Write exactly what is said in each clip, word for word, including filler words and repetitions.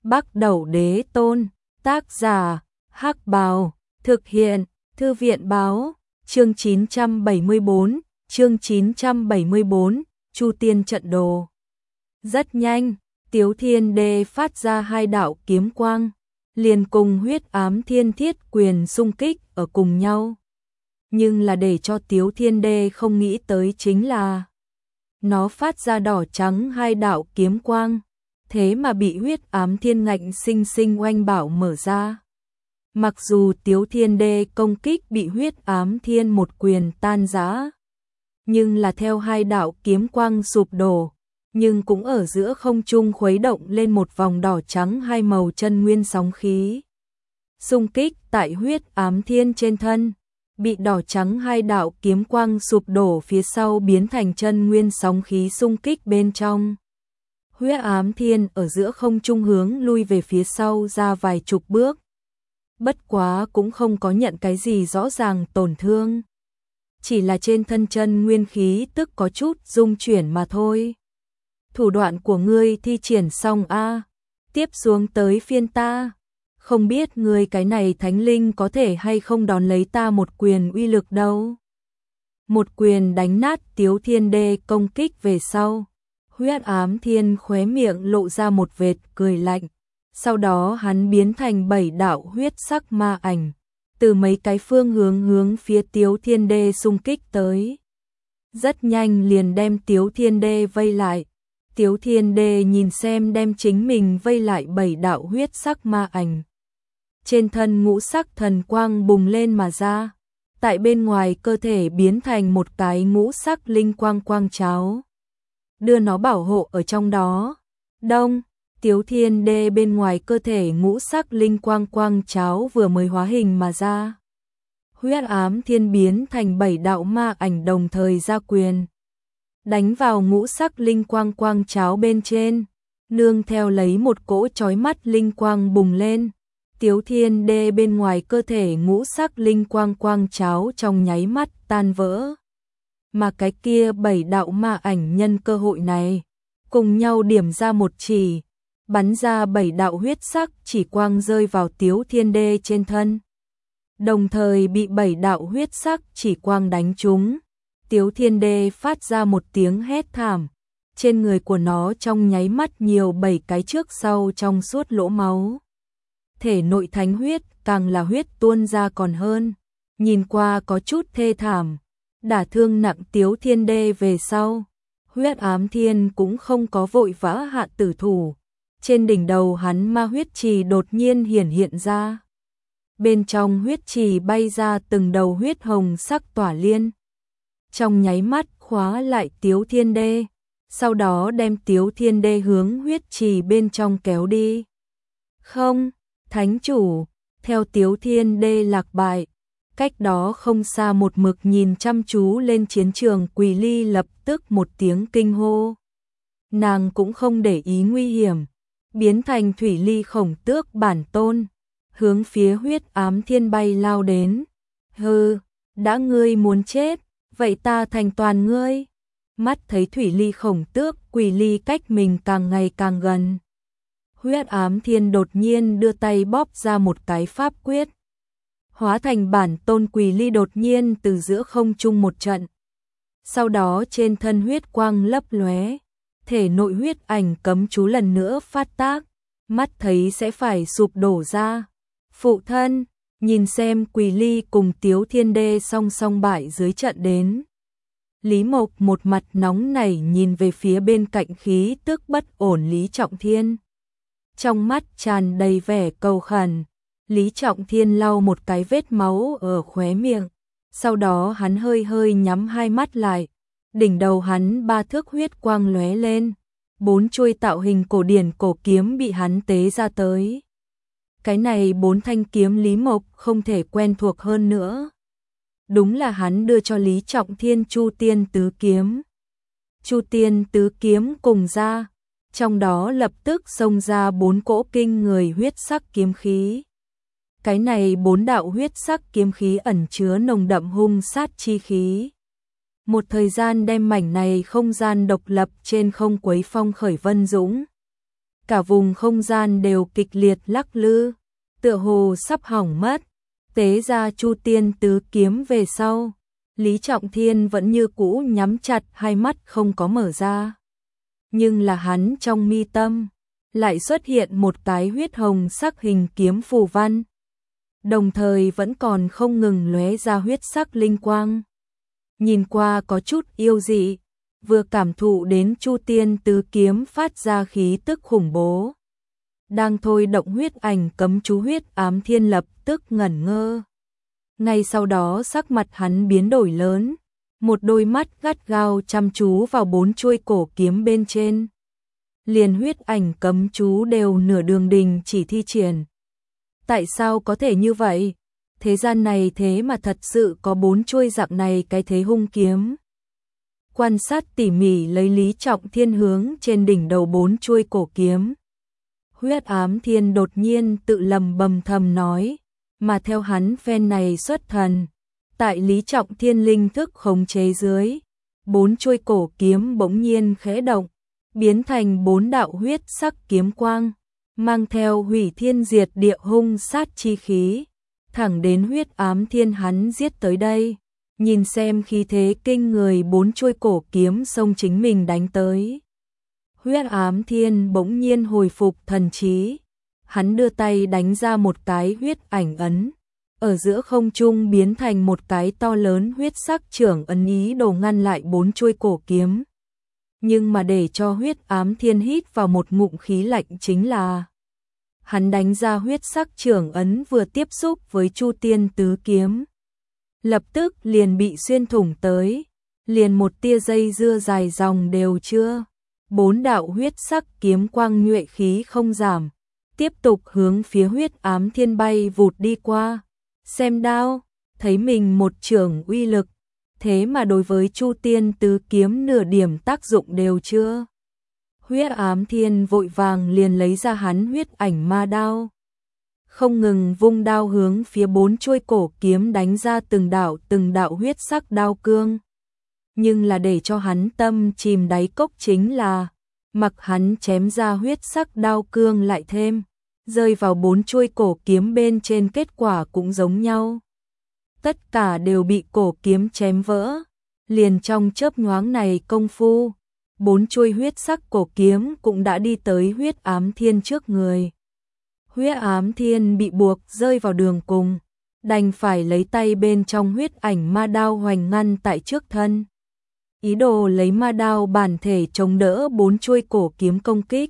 Bắc Đẩu Đế Tôn, tác giả, Hắc Bào, thực hiện, Thư viện báo, chương chín trăm bảy mươi tư, chương chín trăm bảy mươi tư, Chu Tiên trận đồ. Rất nhanh, Tiếu Thiên Đê phát ra hai đạo kiếm quang, liền cùng Huyết Ám Thiên Thiết Quyền xung kích ở cùng nhau. Nhưng là để cho Tiếu Thiên Đê không nghĩ tới chính là nó phát ra đỏ trắng hai đạo kiếm quang, thế mà bị Huyết Ám Thiên ngạnh sinh sinh oanh bảo mở ra. Mặc dù Tiếu Thiên Đê công kích bị Huyết Ám Thiên một quyền tan rã, nhưng là theo hai đạo kiếm quang sụp đổ, nhưng cũng ở giữa không trung khuấy động lên một vòng đỏ trắng hai màu chân nguyên sóng khí. Xung kích tại Huyết Ám Thiên trên thân, bị đỏ trắng hai đạo kiếm quang sụp đổ phía sau biến thành chân nguyên sóng khí xung kích bên trong. Huyết Ám Thiên ở giữa không trung hướng lui về phía sau ra vài chục bước. Bất quá cũng không có nhận cái gì rõ ràng tổn thương. Chỉ là trên thân chân nguyên khí tức có chút rung chuyển mà thôi. Thủ đoạn của ngươi thi triển xong a, tiếp xuống tới phiên ta. Không biết ngươi cái này thánh linh có thể hay không đón lấy ta một quyền uy lực đâu. Một quyền đánh nát Tiếu Thiên Đê công kích về sau. Huyết Ám Thiên khóe miệng lộ ra một vệt cười lạnh. Sau đó hắn biến thành bảy đạo huyết sắc ma ảnh, từ mấy cái phương hướng hướng phía Tiếu Thiên Đê xung kích tới. Rất nhanh liền đem Tiếu Thiên Đê vây lại. Tiếu Thiên Đê nhìn xem đem chính mình vây lại bảy đạo huyết sắc ma ảnh. Trên thân ngũ sắc thần quang bùng lên mà ra, tại bên ngoài cơ thể biến thành một cái ngũ sắc linh quang quang cháo, đưa nó bảo hộ ở trong đó. Đông, Tiếu Thiên Đê bên ngoài cơ thể ngũ sắc linh quang quang cháo vừa mới hóa hình mà ra. Huyết Ám Thiên biến thành bảy đạo ma ảnh đồng thời ra quyền, đánh vào ngũ sắc linh quang quang cháo bên trên, nương theo lấy một cỗ chói mắt linh quang bùng lên. Tiếu Thiên Đê bên ngoài cơ thể ngũ sắc linh quang quang cháo trong nháy mắt tan vỡ. Mà cái kia bảy đạo ma ảnh nhân cơ hội này, cùng nhau điểm ra một chỉ, bắn ra bảy đạo huyết sắc chỉ quang rơi vào Tiếu Thiên Đê trên thân. Đồng thời bị bảy đạo huyết sắc chỉ quang đánh trúng. Tiếu Thiên Đê phát ra một tiếng hét thảm, trên người của nó trong nháy mắt nhiều bảy cái trước sau trong suốt lỗ máu. Thể nội thánh huyết càng là huyết tuôn ra còn hơn, nhìn qua có chút thê thảm. Đả thương nặng Tiếu Thiên Đê về sau, Huyết Ám Thiên cũng không có vội vã hạ tử thủ. Trên đỉnh đầu hắn ma huyết trì đột nhiên hiển hiện ra. Bên trong huyết trì bay ra từng đầu huyết hồng sắc tỏa liên. Trong nháy mắt khóa lại Tiếu Thiên Đê, sau đó đem Tiếu Thiên Đê hướng huyết trì bên trong kéo đi. Không, thánh chủ, theo Tiếu Thiên Đê lạc bại, cách đó không xa một mực nhìn chăm chú lên chiến trường Quỳ Ly lập tức một tiếng kinh hô. Nàng cũng không để ý nguy hiểm, biến thành thủy ly khổng tước bản tôn, hướng phía Huyết Ám Thiên bay lao đến. Hừ, đã ngươi muốn chết, vậy ta thành toàn ngươi. Mắt thấy thủy ly khổng tước Quỳ Ly cách mình càng ngày càng gần, Huyết Ám Thiên đột nhiên đưa tay bóp ra một cái pháp quyết, hóa thành bản tôn Quỳ Ly đột nhiên từ giữa không trung một trận. Sau đó trên thân huyết quang lấp lóe, thể nội huyết ảnh cấm chú lần nữa phát tác, mắt thấy sẽ phải sụp đổ ra. Phụ thân, nhìn xem Quỳ Ly cùng Tiếu Thiên Đê song song bại dưới trận đến. Lý Mộc một mặt nóng nảy nhìn về phía bên cạnh khí tức bất ổn Lý Trọng Thiên. Trong mắt tràn đầy vẻ cầu khẩn. Lý Trọng Thiên lau một cái vết máu ở khóe miệng, sau đó hắn hơi hơi nhắm hai mắt lại. Đỉnh đầu hắn ba thước huyết quang lóe lên, bốn chuôi tạo hình cổ điển cổ kiếm bị hắn tế ra tới. Cái này bốn thanh kiếm Lý Mộc không thể quen thuộc hơn nữa. Đúng là hắn đưa cho Lý Trọng Thiên Chu Tiên Tứ Kiếm. Chu Tiên Tứ Kiếm cùng ra, trong đó lập tức xông ra bốn cỗ kinh người huyết sắc kiếm khí. Cái này bốn đạo huyết sắc kiếm khí ẩn chứa nồng đậm hung sát chi khí. Một thời gian đem mảnh này không gian độc lập trên không quấy phong khởi vân dũng. cả vùng không gian đều kịch liệt lắc lư, tựa hồ sắp hỏng mất. Tế ra Chu Tiên Tứ Kiếm về sau, Lý Trọng Thiên vẫn như cũ nhắm chặt hai mắt không có mở ra. Nhưng là hắn trong mi tâm lại xuất hiện một cái huyết hồng sắc hình kiếm phù văn, đồng thời vẫn còn không ngừng lóe ra huyết sắc linh quang. Nhìn qua có chút yêu dị, vừa cảm thụ đến Chu Tiên Tứ Kiếm phát ra khí tức khủng bố. Đang thôi động huyết ảnh cấm chú Huyết Ám Thiên lập tức ngẩn ngơ. Ngay sau đó sắc mặt hắn biến đổi lớn, một đôi mắt gắt gao chăm chú vào bốn chuôi cổ kiếm bên trên. Liền huyết ảnh cấm chú đều nửa đường đình chỉ thi triển. Tại sao có thể như vậy? Thế gian này thế mà thật sự có bốn chuôi dạng này cái thế hung kiếm. Quan sát tỉ mỉ lấy Lý Trọng Thiên hướng trên đỉnh đầu bốn chuôi cổ kiếm. Huyết Ám Thiên đột nhiên tự lầm bầm thầm nói, mà theo hắn phen này xuất thần, tại Lý Trọng Thiên linh thức khống chế dưới, bốn chuôi cổ kiếm bỗng nhiên khẽ động, biến thành bốn đạo huyết sắc kiếm quang, mang theo hủy thiên diệt địa hung sát chi khí, thẳng đến Huyết Ám Thiên hắn giết tới đây. Nhìn xem khí thế kinh người bốn chuôi cổ kiếm xông chính mình đánh tới. Huyết Ám Thiên bỗng nhiên hồi phục thần trí, hắn đưa tay đánh ra một cái huyết ảnh ấn, ở giữa không trung biến thành một cái to lớn huyết sắc trưởng ấn ý đồ ngăn lại bốn chuôi cổ kiếm. Nhưng mà để cho Huyết Ám Thiên hít vào một ngụm khí lạnh chính là hắn đánh ra huyết sắc trưởng ấn vừa tiếp xúc với Chu Tiên Tứ Kiếm, lập tức liền bị xuyên thủng tới, liền một tia dây dưa dài dòng đều chưa. Bốn đạo huyết sắc kiếm quang nhuệ khí không giảm, tiếp tục hướng phía Huyết Ám Thiên bay vụt đi qua. Xem đao, thấy mình một trưởng uy lực, thế mà đối với Chu Tiên Tứ Kiếm nửa điểm tác dụng đều chưa. Huyết Ám Thiên vội vàng liền lấy ra hắn huyết ảnh ma đao, không ngừng vung đao hướng phía bốn chuôi cổ kiếm đánh ra từng đạo từng đạo huyết sắc đao cương. Nhưng là để cho hắn tâm chìm đáy cốc chính là, mặc hắn chém ra huyết sắc đao cương lại thêm, rơi vào bốn chuôi cổ kiếm bên trên kết quả cũng giống nhau. Tất cả đều bị cổ kiếm chém vỡ, liền trong chớp nhoáng này công phu, bốn chuôi huyết sắc cổ kiếm cũng đã đi tới Huyết Ám Thiên trước người. Huyết Ám Thiên bị buộc rơi vào đường cùng, đành phải lấy tay bên trong huyết ảnh ma đao hoành ngăn tại trước thân, ý đồ lấy ma đao bản thể chống đỡ bốn chuôi cổ kiếm công kích.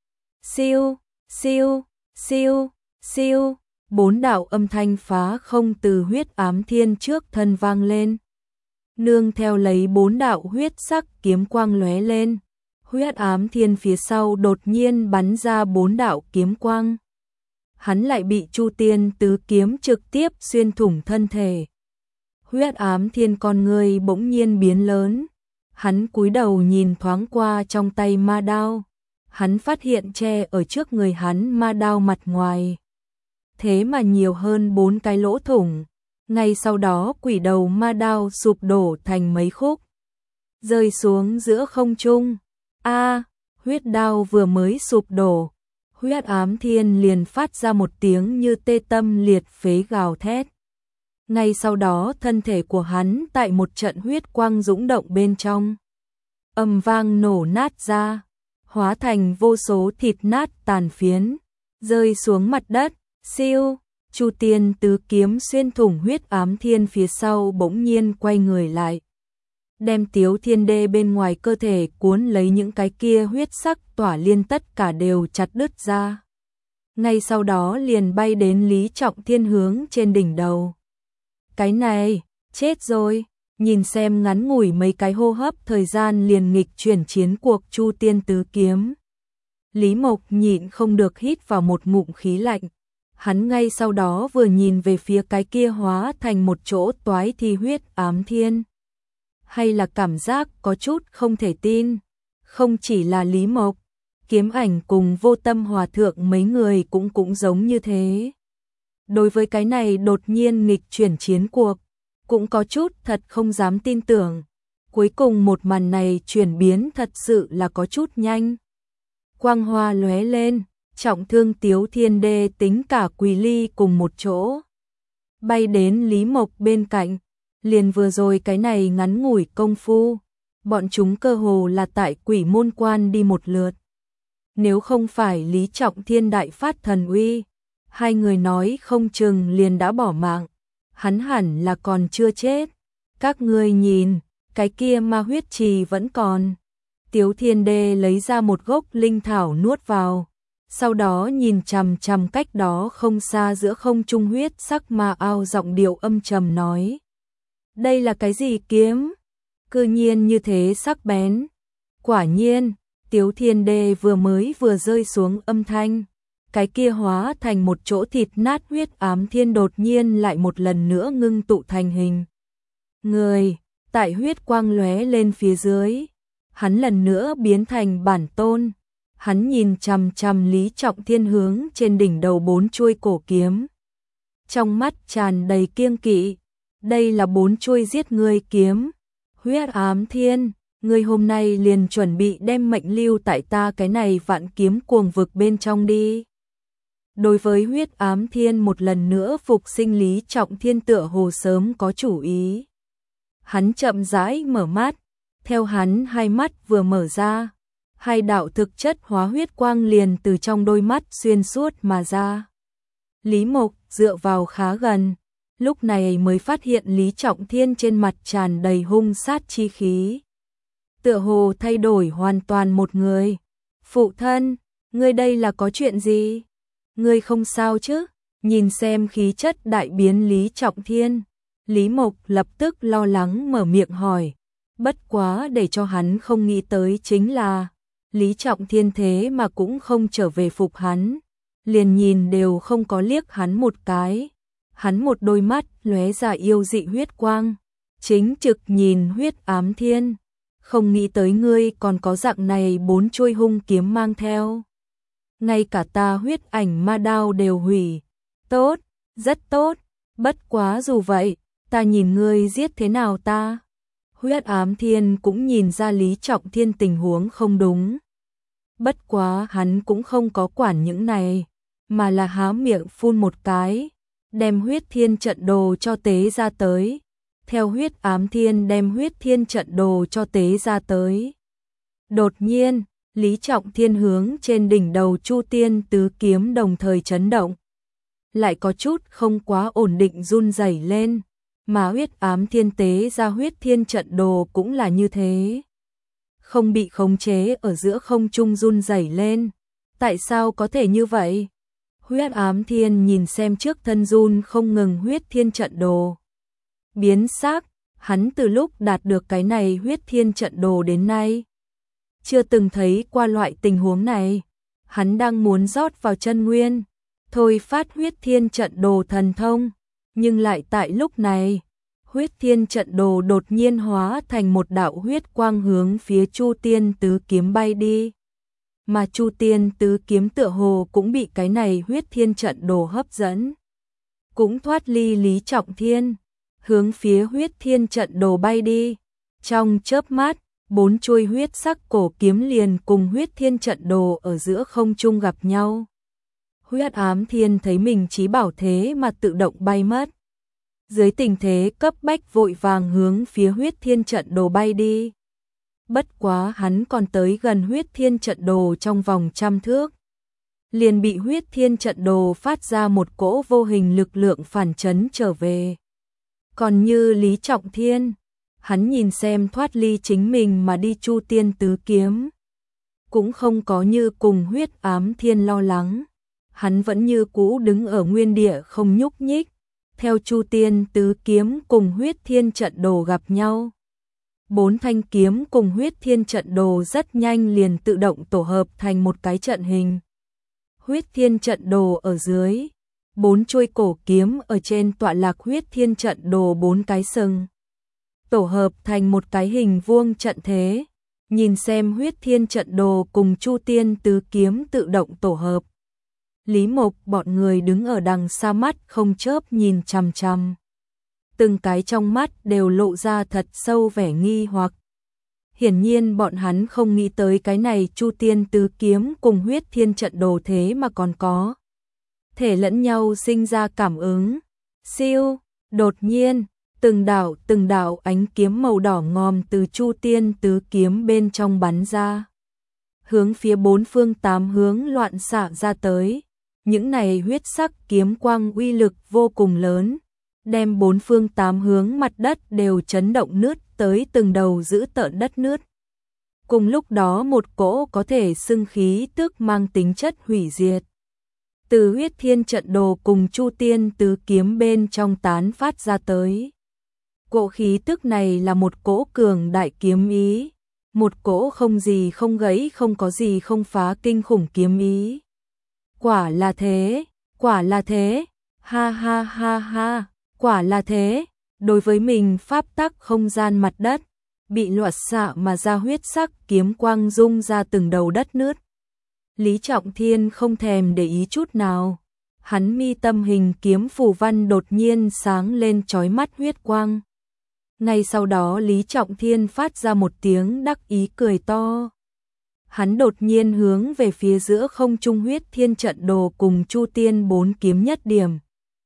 Siêu, siêu, siêu, siêu, bốn đạo âm thanh phá không từ Huyết Ám Thiên trước thân vang lên. Nương theo lấy bốn đạo huyết sắc kiếm quang lóe lên, Huyết Ám Thiên phía sau đột nhiên bắn ra bốn đạo kiếm quang. Hắn lại bị Chu Tiên Tứ Kiếm trực tiếp xuyên thủng thân thể. Huyết Ám Thiên con người bỗng nhiên biến lớn, hắn cúi đầu nhìn thoáng qua trong tay ma đao, hắn phát hiện che ở trước người hắn ma đao mặt ngoài, thế mà nhiều hơn bốn cái lỗ thủng. Ngay sau đó quỷ đầu ma đao sụp đổ thành mấy khúc, rơi xuống giữa không trung. A, huyết đao vừa mới sụp đổ, Huyết Ám Thiên liền phát ra một tiếng như tê tâm liệt phế gào thét. Ngay sau đó thân thể của hắn tại một trận huyết quang dũng động bên trong, ầm vang nổ nát ra, hóa thành vô số thịt nát tàn phiến, rơi xuống mặt đất. Siêu, Chu Tiên Tứ Kiếm xuyên thủng Huyết Ám Thiên phía sau bỗng nhiên quay người lại, đem Tiếu Thiên Đê bên ngoài cơ thể cuốn lấy những cái kia huyết sắc tỏa liên tất cả đều chặt đứt ra. Ngay sau đó liền bay đến Lý Trọng Thiên hướng trên đỉnh đầu. Cái này, chết rồi, nhìn xem ngắn ngủi mấy cái hô hấp thời gian liền nghịch chuyển chiến cuộc Chu Tiên Tứ Kiếm. Lý Mộc nhịn không được hít vào một ngụm khí lạnh. Hắn ngay sau đó vừa nhìn về phía cái kia hóa thành một chỗ toái thi Huyết Ám Thiên. Hay là cảm giác có chút không thể tin. Không chỉ là Lý Mộc, Kiếm Ảnh cùng Vô Tâm Hòa Thượng mấy người cũng cũng giống như thế. Đối với cái này đột nhiên nghịch chuyển chiến cuộc, cũng có chút thật không dám tin tưởng. Cuối cùng một màn này chuyển biến thật sự là có chút nhanh. quang hoa lóe lên, trọng thương Tiếu Thiên Đê tính cả Quỳ Ly cùng một chỗ. Bay đến Lý Mộc bên cạnh, liền vừa rồi cái này ngắn ngủi công phu, bọn chúng cơ hồ là tại Quỷ Môn Quan đi một lượt. Nếu không phải Lý Trọng Thiên đại phát thần uy, hai người nói không chừng liền đã bỏ mạng, hắn hẳn là còn chưa chết. Các ngươi nhìn, cái kia ma huyết trì vẫn còn. Tiếu Thiên Đê lấy ra một gốc linh thảo nuốt vào, sau đó nhìn chằm chằm cách đó không xa giữa không trung huyết sắc ma ao, giọng điệu âm trầm nói: đây là cái gì kiếm? Cư nhiên như thế sắc bén. Quả nhiên, Tiếu Thiên Đê vừa mới vừa rơi xuống âm thanh, cái kia hóa thành một chỗ thịt nát huyết ám thiên đột nhiên lại một lần nữa ngưng tụ thành hình người, tại huyết quang lóe lên phía dưới, hắn lần nữa biến thành bản tôn. Hắn nhìn chằm chằm Lý Trọng Thiên hướng trên đỉnh đầu bốn chuôi cổ kiếm, trong mắt tràn đầy kiêng kỵ. Đây là bốn chuôi giết ngươi kiếm. Huyết ám thiên, ngươi hôm nay liền chuẩn bị đem mệnh lưu tại ta cái này vạn kiếm cuồng vực bên trong đi. Đối với huyết ám thiên một lần nữa phục sinh, Lý Trọng Thiên tựa hồ sớm có chủ ý. Hắn chậm rãi mở mắt, theo hắn hai mắt vừa mở ra, hai đạo thực chất hóa huyết quang liền từ trong đôi mắt xuyên suốt mà ra. Lý Mộc dựa vào khá gần, lúc này mới phát hiện Lý Trọng Thiên trên mặt tràn đầy hung sát chi khí, tựa hồ thay đổi hoàn toàn một người. Phụ thân, ngươi đây là có chuyện gì? Ngươi không sao chứ? Nhìn xem khí chất đại biến Lý Trọng Thiên, Lý Mộc lập tức lo lắng mở miệng hỏi. Bất quá để cho hắn không nghĩ tới chính là Lý Trọng Thiên thế mà cũng không trở về phục hắn, liền nhìn đều không có liếc hắn một cái. Hắn một đôi mắt lóe ra yêu dị huyết quang, chính trực nhìn huyết ám thiên. Không nghĩ tới ngươi còn có dạng này bốn chuôi hung kiếm mang theo. Ngay cả ta huyết ảnh ma đao đều hủy. Tốt, rất tốt. Bất quá dù vậy, ta nhìn ngươi giết thế nào ta? Huyết ám thiên cũng nhìn ra Lý Trọng Thiên tình huống không đúng. Bất quá hắn cũng không có quản những này, mà là há miệng phun một cái, đem huyết thiên trận đồ cho tế ra tới. Theo huyết ám thiên đem huyết thiên trận đồ cho tế ra tới. Đột nhiên, Lý Trọng Thiên hướng trên đỉnh đầu Chu Tiên tứ kiếm đồng thời chấn động. Lại có chút không quá ổn định run rẩy lên, mà huyết ám thiên tế ra huyết thiên trận đồ cũng là như thế. Không bị khống chế ở giữa không trung run rẩy lên. Tại sao có thể như vậy? Huyết ám thiên nhìn xem trước thân run không ngừng huyết thiên trận đồ. Biến sắc, hắn từ lúc đạt được cái này huyết thiên trận đồ đến nay chưa từng thấy qua loại tình huống này. Hắn đang muốn rót vào chân nguyên, thôi phát huyết thiên trận đồ thần thông, nhưng lại tại lúc này, huyết thiên trận đồ đột nhiên hóa thành một đạo huyết quang hướng phía Chu Tiên tứ kiếm bay đi. Mà Chu Tiên tứ kiếm tựa hồ cũng bị cái này huyết thiên trận đồ hấp dẫn, cũng thoát ly Lý Trọng Thiên, hướng phía huyết thiên trận đồ bay đi. Trong chớp mắt, bốn chuôi huyết sắc cổ kiếm liền cùng huyết thiên trận đồ ở giữa không trung gặp nhau. Huyết ám thiên thấy mình chí bảo thế mà tự động bay mất. Dưới tình thế cấp bách vội vàng hướng phía huyết thiên trận đồ bay đi. Bất quá hắn còn tới gần huyết thiên trận đồ trong vòng trăm thước, liền bị huyết thiên trận đồ phát ra một cỗ vô hình lực lượng phản chấn trở về. Còn như Lý Trọng Thiên, hắn nhìn xem thoát ly chính mình mà đi Chu Tiên tứ kiếm, cũng không có như cùng huyết ám thiên lo lắng. Hắn vẫn như cũ đứng ở nguyên địa không nhúc nhích, theo Chu Tiên tứ kiếm cùng huyết thiên trận đồ gặp nhau. Bốn thanh kiếm cùng huyết thiên trận đồ rất nhanh liền tự động tổ hợp thành một cái trận hình. Huyết thiên trận đồ ở dưới, bốn chuôi cổ kiếm ở trên tọa lạc huyết thiên trận đồ bốn cái sừng, tổ hợp thành một cái hình vuông trận thế. Nhìn xem huyết thiên trận đồ cùng Chu Tiên tứ kiếm tự động tổ hợp, Lý Mộc bọn người đứng ở đằng xa mắt không chớp nhìn chằm chằm. Từng cái trong mắt đều lộ ra thật sâu vẻ nghi hoặc. Hiển nhiên bọn hắn không nghĩ tới cái này Chu Tiên Tứ Kiếm cùng Huyết Thiên Trận Đồ thế mà còn có thể lẫn nhau sinh ra cảm ứng. Siêu, đột nhiên, từng đạo từng đạo ánh kiếm màu đỏ ngòm từ Chu Tiên Tứ Kiếm bên trong bắn ra, hướng phía bốn phương tám hướng loạn xạ ra tới. Những này huyết sắc kiếm quang uy lực vô cùng lớn, đem bốn phương tám hướng mặt đất đều chấn động nứt tới từng đầu giữ tợn đất nứt. Cùng lúc đó một cỗ có thể xưng khí tức mang tính chất hủy diệt từ Huyết Thiên Trận Đồ cùng Chu Tiên Tứ Kiếm bên trong tán phát ra tới. Cỗ khí tức này là một cỗ cường đại kiếm ý, một cỗ không gì không gãy, không có gì không phá kinh khủng kiếm ý. Quả là thế, quả là thế, ha ha ha ha, quả là thế. Đối với mình pháp tắc không gian mặt đất, bị loạt xạ mà ra huyết sắc kiếm quang rung ra từng đầu đất nứt. Lý Trọng Thiên không thèm để ý chút nào, hắn mi tâm hình kiếm phù văn đột nhiên sáng lên chói mắt huyết quang. Ngay sau đó Lý Trọng Thiên phát ra một tiếng đắc ý cười to. Hắn đột nhiên hướng về phía giữa không trung Huyết Thiên Trận Đồ cùng Chu Tiên bốn kiếm nhất điểm.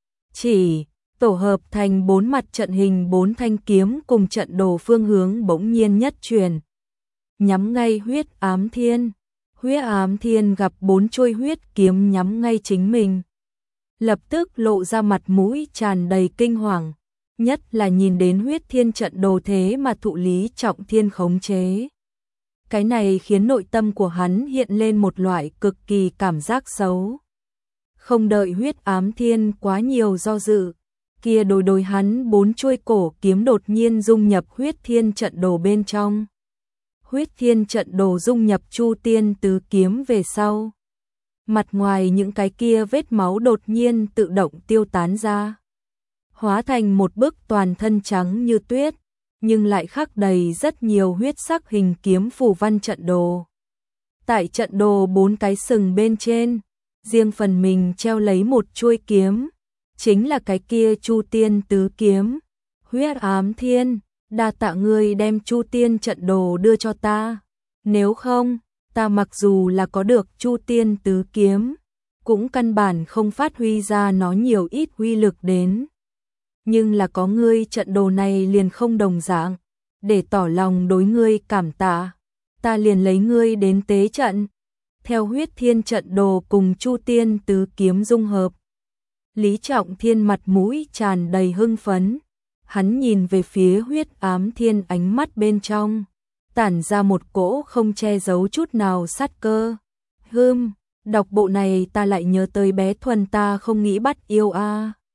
Chỉ tổ hợp thành bốn mặt trận hình, bốn thanh kiếm cùng trận đồ phương hướng bỗng nhiên nhất truyền, nhắm ngay Huyết Ám Thiên. Huyết Ám Thiên gặp bốn chuôi huyết kiếm nhắm ngay chính mình, lập tức lộ ra mặt mũi tràn đầy kinh hoàng, nhất là nhìn đến Huyết Thiên Trận Đồ thế mà thụ Lý Trọng Thiên khống chế. Cái này khiến nội tâm của hắn hiện lên một loại cực kỳ cảm giác xấu. Không đợi Huyết Ám Thiên quá nhiều do dự, kia đôi đôi hắn bốn chuôi cổ kiếm đột nhiên dung nhập Huyết Thiên Trận Đồ bên trong. Huyết Thiên Trận Đồ dung nhập Chu Tiên Tứ Kiếm về sau, mặt ngoài những cái kia vết máu đột nhiên tự động tiêu tán ra, hóa thành một bức toàn thân trắng như tuyết, nhưng lại khắc đầy rất nhiều huyết sắc hình kiếm phù văn trận đồ. Tại trận đồ bốn cái sừng bên trên, riêng phần mình treo lấy một chuôi kiếm, chính là cái kia Chu Tiên Tứ Kiếm. Huyết Ám Thiên, đa tạ ngươi đem Chu Tiên Trận Đồ đưa cho ta, nếu không, ta mặc dù là có được Chu Tiên Tứ Kiếm, cũng căn bản không phát huy ra nó nhiều ít uy lực đến. Nhưng là có ngươi trận đồ này liền không đồng dạng, để tỏ lòng đối ngươi cảm tạ, ta liền lấy ngươi đến tế trận. Theo Huyết Thiên Trận Đồ cùng Chu Tiên Tứ Kiếm dung hợp, Lý Trọng Thiên mặt mũi tràn đầy hưng phấn, hắn nhìn về phía Huyết Ám Thiên, ánh mắt bên trong tản ra một cỗ không che giấu chút nào sát cơ. Hừm, đọc bộ này ta lại nhớ tới bé Thuần, ta không nghĩ bắt yêu a. À.